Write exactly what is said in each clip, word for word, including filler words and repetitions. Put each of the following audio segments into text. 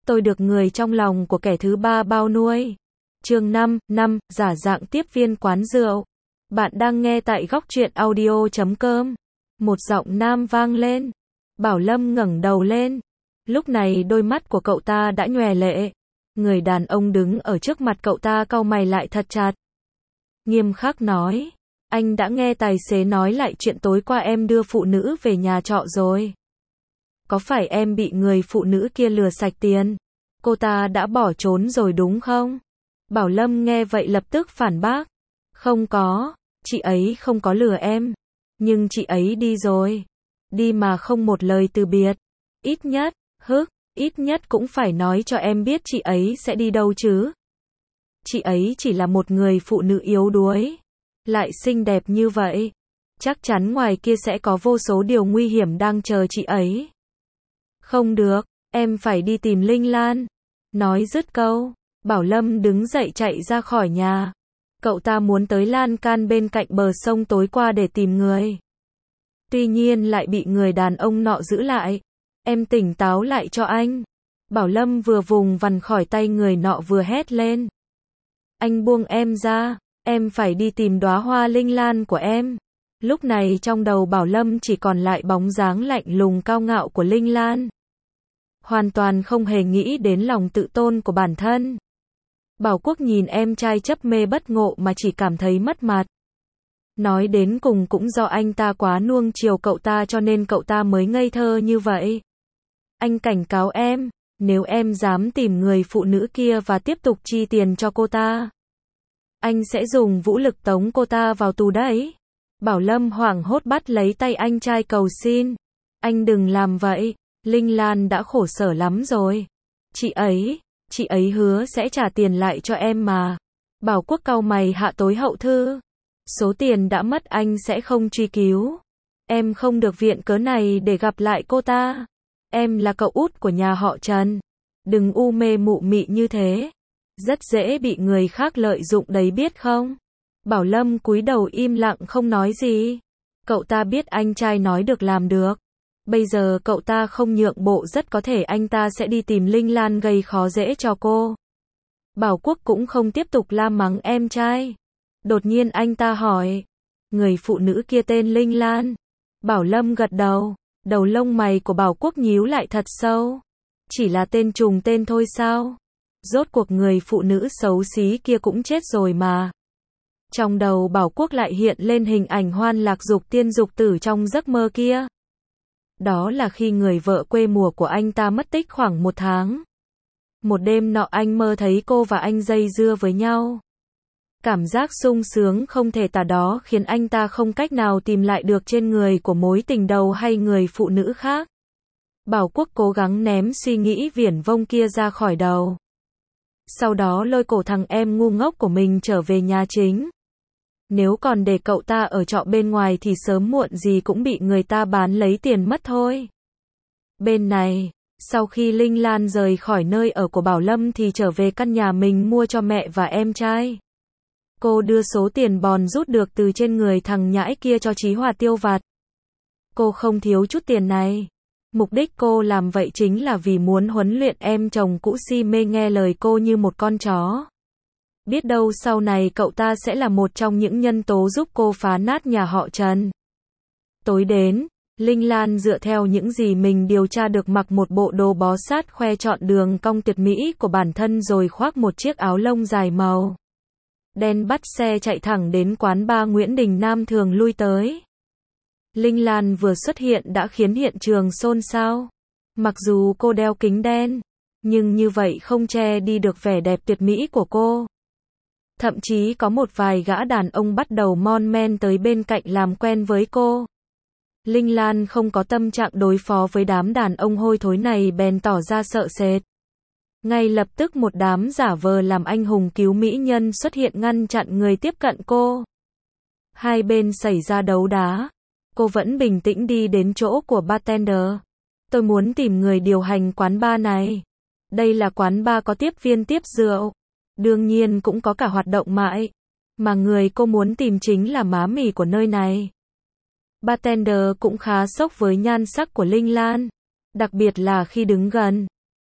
tôi được người trong lòng của kẻ thứ ba bao nuôi. Chương năm, năm, giả dạng tiếp viên quán rượu. Bạn đang nghe tại góc truyện audio chấm com. Một giọng nam vang lên. Bảo Lâm ngẩng đầu lên. Lúc này đôi mắt của cậu ta đã nhòe lệ. Người đàn ông đứng ở trước mặt cậu ta cau mày lại thật chặt. Nghiêm khắc nói. Anh đã nghe tài xế nói lại chuyện tối qua em đưa phụ nữ về nhà trọ rồi. Có phải em bị người phụ nữ kia lừa sạch tiền? Cô ta đã bỏ trốn rồi đúng không? Bảo Lâm nghe vậy lập tức phản bác. Không có, chị ấy không có lừa em. Nhưng chị ấy đi rồi. Đi mà không một lời từ biệt. Ít nhất, hức, ít nhất cũng phải nói cho em biết chị ấy sẽ đi đâu chứ. Chị ấy chỉ là một người phụ nữ yếu đuối. Lại xinh đẹp như vậy. Chắc chắn ngoài kia sẽ có vô số điều nguy hiểm đang chờ chị ấy. Không được, em phải đi tìm Linh Lan. Nói dứt câu, Bảo Lâm đứng dậy chạy ra khỏi nhà. Cậu ta muốn tới lan can bên cạnh bờ sông tối qua để tìm người. Tuy nhiên lại bị người đàn ông nọ giữ lại. Em tỉnh táo lại cho anh. Bảo Lâm vừa vùng vằng khỏi tay người nọ vừa hét lên. Anh buông em ra, em phải đi tìm đóa hoa linh lan của em. Lúc này trong đầu Bảo Lâm chỉ còn lại bóng dáng lạnh lùng cao ngạo của Linh Lan. Hoàn toàn không hề nghĩ đến lòng tự tôn của bản thân. Bảo Quốc nhìn em trai chấp mê bất ngộ mà chỉ cảm thấy mất mặt. Nói đến cùng cũng do anh ta quá nuông chiều cậu ta cho nên cậu ta mới ngây thơ như vậy. Anh cảnh cáo em, nếu em dám tìm người phụ nữ kia và tiếp tục chi tiền cho cô ta, anh sẽ dùng vũ lực tống cô ta vào tù đấy. Bảo Lâm hoảng hốt bắt lấy tay anh trai cầu xin. Anh đừng làm vậy, Linh Lan đã khổ sở lắm rồi. Chị ấy, chị ấy hứa sẽ trả tiền lại cho em mà. Bảo Quốc cau mày hạ tối hậu thư. Số tiền đã mất anh sẽ không truy cứu. Em không được viện cớ này để gặp lại cô ta. Em là cậu út của nhà họ Trần. Đừng u mê mụ mị như thế. Rất dễ bị người khác lợi dụng đấy biết không? Bảo Lâm cúi đầu im lặng không nói gì. Cậu ta biết anh trai nói được làm được. Bây giờ cậu ta không nhượng bộ rất có thể anh ta sẽ đi tìm Linh Lan gây khó dễ cho cô. Bảo Quốc cũng không tiếp tục la mắng em trai. Đột nhiên anh ta hỏi. Người phụ nữ kia tên Linh Lan. Bảo Lâm gật đầu. Đầu lông mày của Bảo Quốc nhíu lại thật sâu. Chỉ là tên trùng tên thôi sao? Rốt cuộc người phụ nữ xấu xí kia cũng chết rồi mà. Trong đầu Bảo Quốc lại hiện lên hình ảnh Hoan Lạc Dục tiên dục tử trong giấc mơ kia. Đó là khi người vợ quê mùa của anh ta mất tích khoảng một tháng. Một đêm nọ anh mơ thấy cô và anh dây dưa với nhau. Cảm giác sung sướng không thể tả đó khiến anh ta không cách nào tìm lại được trên người của mối tình đầu hay người phụ nữ khác. Bảo Quốc cố gắng ném suy nghĩ viển vông kia ra khỏi đầu. Sau đó lôi cổ thằng em ngu ngốc của mình trở về nhà chính. Nếu còn để cậu ta ở trọ bên ngoài thì sớm muộn gì cũng bị người ta bán lấy tiền mất thôi. Bên này, sau khi Linh Lan rời khỏi nơi ở của Bảo Lâm thì trở về căn nhà mình mua cho mẹ và em trai. Cô đưa số tiền bòn rút được từ trên người thằng nhãi kia cho Chí Hòa tiêu vặt. Cô không thiếu chút tiền này. Mục đích cô làm vậy chính là vì muốn huấn luyện em chồng cũ si mê nghe lời cô như một con chó. Biết đâu sau này cậu ta sẽ là một trong những nhân tố giúp cô phá nát nhà họ Trần. Tối đến, Linh Lan dựa theo những gì mình điều tra được mặc một bộ đồ bó sát khoe trọn đường cong tuyệt mỹ của bản thân rồi khoác một chiếc áo lông dài màu đen bắt xe chạy thẳng đến quán bar Nguyễn Đình Nam thường lui tới. Linh Lan vừa xuất hiện đã khiến hiện trường xôn xao. Mặc dù cô đeo kính đen, nhưng như vậy không che đi được vẻ đẹp tuyệt mỹ của cô. Thậm chí có một vài gã đàn ông bắt đầu mon men tới bên cạnh làm quen với cô. Linh Lan không có tâm trạng đối phó với đám đàn ông hôi thối này bèn tỏ ra sợ sệt. Ngay lập tức một đám giả vờ làm anh hùng cứu mỹ nhân xuất hiện ngăn chặn người tiếp cận cô. Hai bên xảy ra đấu đá. Cô vẫn bình tĩnh đi đến chỗ của bartender. Tôi muốn tìm người điều hành quán bar này. Đây là quán bar có tiếp viên tiếp rượu. Đương nhiên cũng có cả hoạt động mại. Mà người cô muốn tìm chính là má mì của nơi này. Bartender cũng khá sốc với nhan sắc của Linh Lan. Đặc biệt là khi đứng gần.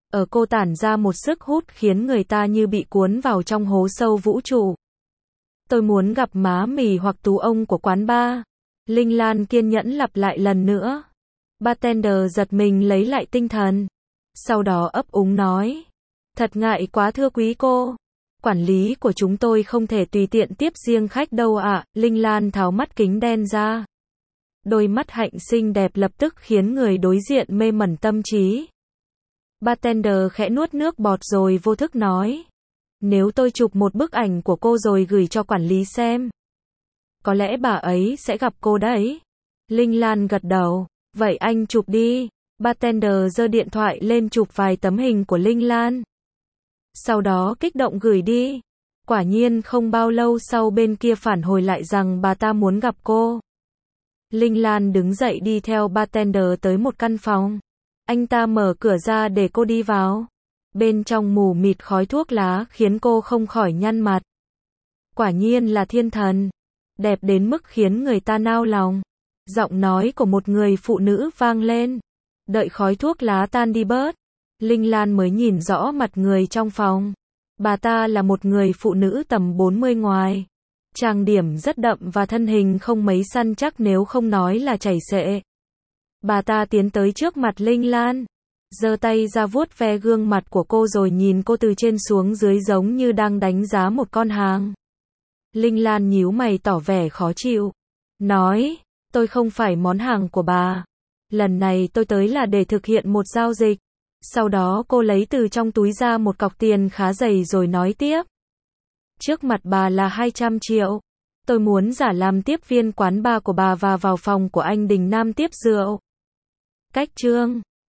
Ở cô tản ra một sức hút khiến người ta như bị cuốn vào trong hố sâu vũ trụ. Tôi muốn gặp má mì hoặc tú ông của quán bar. Linh Lan kiên nhẫn lặp lại lần nữa. Bartender giật mình lấy lại tinh thần. Sau đó ấp úng nói. Thật ngại quá thưa quý cô. Quản lý của chúng tôi không thể tùy tiện tiếp riêng khách đâu ạ. Linh Lan tháo mắt kính đen ra. Đôi mắt hạnh xinh đẹp lập tức khiến người đối diện mê mẩn tâm trí. Bartender khẽ nuốt nước bọt rồi vô thức nói. Nếu tôi chụp một bức ảnh của cô rồi gửi cho quản lý xem, có lẽ bà ấy sẽ gặp cô đấy. Linh Lan gật đầu. Vậy anh chụp đi. Bartender giơ điện thoại lên chụp vài tấm hình của Linh Lan. Sau đó kích động gửi đi. Quả nhiên không bao lâu sau bên kia phản hồi lại rằng bà ta muốn gặp cô. Linh Lan đứng dậy đi theo bartender tới một căn phòng. Anh ta mở cửa ra để cô đi vào. Bên trong mù mịt khói thuốc lá khiến cô không khỏi nhăn mặt. Quả nhiên là thiên thần. Đẹp đến mức khiến người ta nao lòng. Giọng nói của một người phụ nữ vang lên. Đợi khói thuốc lá tan đi bớt, Linh Lan mới nhìn rõ mặt người trong phòng. Bà ta là một người phụ nữ tầm bốn mươi ngoài. Trang điểm rất đậm và thân hình không mấy săn chắc nếu không nói là chảy xệ. Bà ta tiến tới trước mặt Linh Lan. Giơ tay ra vuốt ve gương mặt của cô rồi nhìn cô từ trên xuống dưới giống như đang đánh giá một con hàng. Linh Lan nhíu mày tỏ vẻ khó chịu. Nói, tôi không phải món hàng của bà. Lần này tôi tới là để thực hiện một giao dịch. Sau đó cô lấy từ trong túi ra một cọc tiền khá dày rồi nói tiếp. Trước mặt bà là hai trăm triệu. Tôi muốn giả làm tiếp viên quán bar của bà và vào phòng của anh Đình Nam tiếp rượu. Cách chương